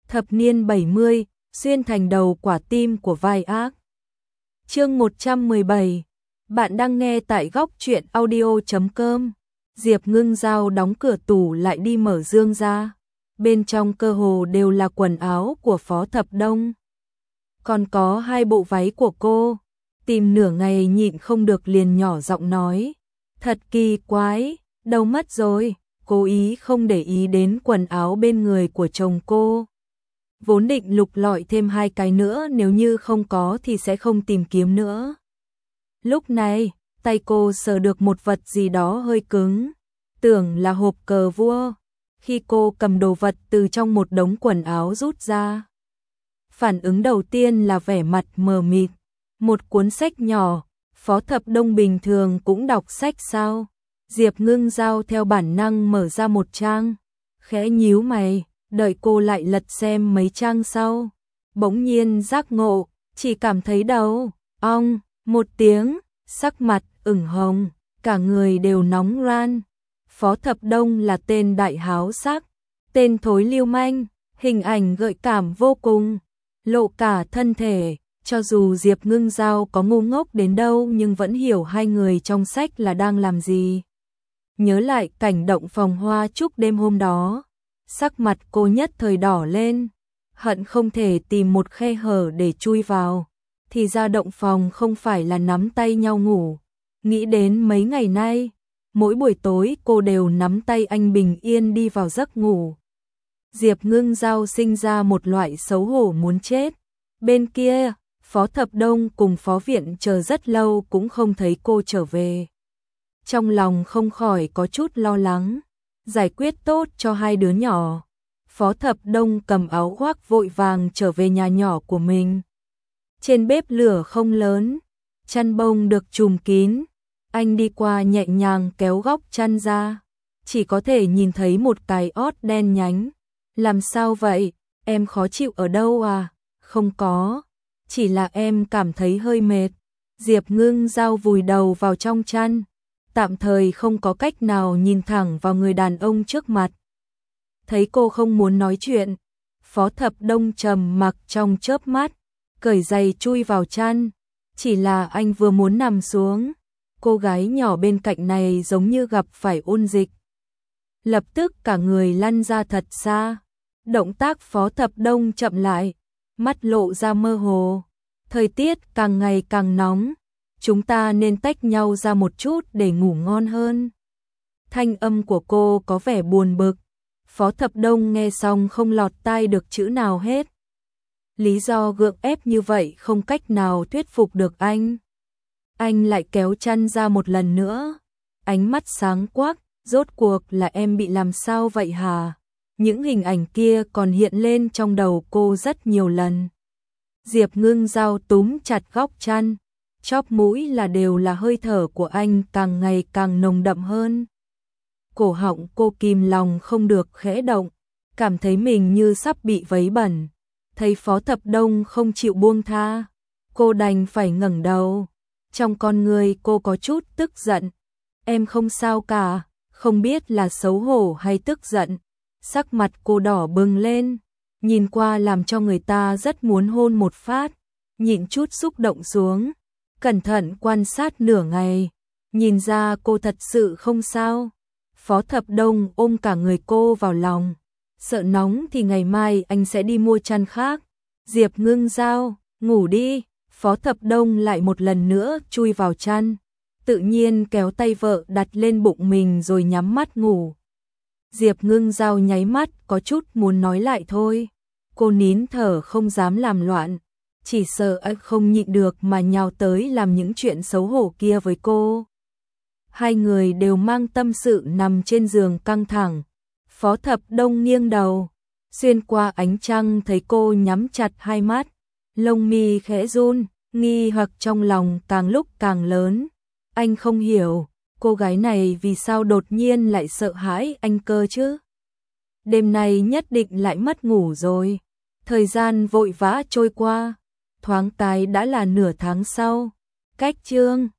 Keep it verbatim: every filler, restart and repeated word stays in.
Thập niên bảy mươi, xuyên thành đầu quả tim của vai ác. Chương một trăm mười bảy. Bạn đang nghe tại góc truyện audio chấm com. Diệp Ngưng Giao đóng cửa tủ lại đi mở dương ra. Bên trong cơ hồ đều là quần áo của Phó Thập Đông. Còn có hai bộ váy của cô. Tìm nửa ngày nhịn không được liền nhỏ giọng nói. Thật kỳ quái, đâu mất rồi. Cố ý không để ý đến quần áo bên người của chồng cô. Vốn định lục lọi thêm hai cái nữa, nếu như không có thì sẽ không tìm kiếm nữa. Lúc này, tay cô sờ được một vật gì đó hơi cứng, tưởng là hộp cờ vua. Khi cô cầm đồ vật từ trong một đống quần áo rút ra, phản ứng đầu tiên là vẻ mặt mờ mịt. Một cuốn sách nhỏ, Phó Thập Đông bình thường cũng đọc sách sao? Diệp Ngưng Giao theo bản năng mở ra một trang, khẽ nhíu mày, đợi cô lại lật xem mấy trang sau. Bỗng nhiên giác ngộ, chỉ cảm thấy đầu, ong, một tiếng, sắc mặt ửng hồng, cả người đều nóng ran. Phó Thập Đông là tên đại háo sắc, tên thối lưu manh, hình ảnh gợi cảm vô cùng, lộ cả thân thể. Cho dù Diệp Ngưng Giao có ngu ngốc đến đâu nhưng vẫn hiểu hai người trong sách là đang làm gì. Nhớ lại cảnh động phòng hoa chúc đêm hôm đó, sắc mặt cô nhất thời đỏ lên, hận không thể tìm một khe hở để chui vào. Thì ra động phòng không phải là nắm tay nhau ngủ. Nghĩ đến mấy ngày nay, mỗi buổi tối cô đều nắm tay anh bình yên đi vào giấc ngủ. Diệp Ngưng Giao sinh ra một loại xấu hổ muốn chết. Bên kia, Phó Thập Đông cùng Phó Viện chờ rất lâu cũng không thấy cô trở về. Trong lòng không khỏi có chút lo lắng. Giải quyết tốt cho hai đứa nhỏ, Phó Thập Đông cầm áo khoác vội vàng trở về nhà nhỏ của mình. Trên bếp lửa không lớn, chăn bông được trùm kín. Anh đi qua nhẹ nhàng kéo góc chăn ra, chỉ có thể nhìn thấy một cái ót đen nhánh. Làm sao vậy? Em khó chịu ở đâu à? Không có, chỉ là em cảm thấy hơi mệt. Diệp Ngưng Giao vùi đầu vào trong chăn, tạm thời không có cách nào nhìn thẳng vào người đàn ông trước mặt. Thấy cô không muốn nói chuyện, Phó Thập Đông trầm mặc trong chớp mắt, cởi giày chui vào chăn. Chỉ là anh vừa muốn nằm xuống, cô gái nhỏ bên cạnh này giống như gặp phải ôn dịch, lập tức cả người lăn ra thật xa. Động tác Phó Thập Đông chậm lại, mắt lộ ra mơ hồ. Thời tiết càng ngày càng nóng, chúng ta nên tách nhau ra một chút để ngủ ngon hơn. Thanh âm của cô có vẻ buồn bực. Phó Thập Đông nghe xong không lọt tai được chữ nào hết. Lý do gượng ép như vậy không cách nào thuyết phục được anh. Anh lại kéo chăn ra một lần nữa, ánh mắt sáng quắc. Rốt cuộc là em bị làm sao vậy hả? Những hình ảnh kia còn hiện lên trong đầu cô rất nhiều lần. Diệp Ngưng Giao túm chặt góc chăn, chóp mũi là đều là hơi thở của anh càng ngày càng nồng đậm hơn. Cổ họng cô kìm lòng không được khẽ động, cảm thấy mình như sắp bị vấy bẩn. Thấy Phó Thập Đông không chịu buông tha, cô đành phải ngẩng đầu. Trong con người cô có chút tức giận. Em không sao cả, không biết là xấu hổ hay tức giận. Sắc mặt cô đỏ bừng lên, nhìn qua làm cho người ta rất muốn hôn một phát. Nhịn chút xúc động xuống, cẩn thận quan sát nửa ngày, nhìn ra cô thật sự không sao. Phó Thập Đông ôm cả người cô vào lòng, sợ nóng thì ngày mai anh sẽ đi mua chăn khác. Diệp Ngưng Giao, ngủ đi. Phó Thập Đông lại một lần nữa chui vào chăn, tự nhiên kéo tay vợ đặt lên bụng mình rồi nhắm mắt ngủ. Diệp Ngưng Giao nháy mắt có chút muốn nói lại thôi. Cô nín thở không dám làm loạn, chỉ sợ anh không nhịn được mà nhào tới làm những chuyện xấu hổ kia với cô. Hai người đều mang tâm sự nằm trên giường căng thẳng. Phó Thập Đông nghiêng đầu, xuyên qua ánh trăng thấy cô nhắm chặt hai mắt, lông mi khẽ run, nghi hoặc trong lòng càng lúc càng lớn. Anh không hiểu, cô gái này vì sao đột nhiên lại sợ hãi anh cơ chứ? Đêm nay nhất định lại mất ngủ rồi. Thời gian vội vã trôi qua, thoáng cái đã là nửa tháng sau. Cách chương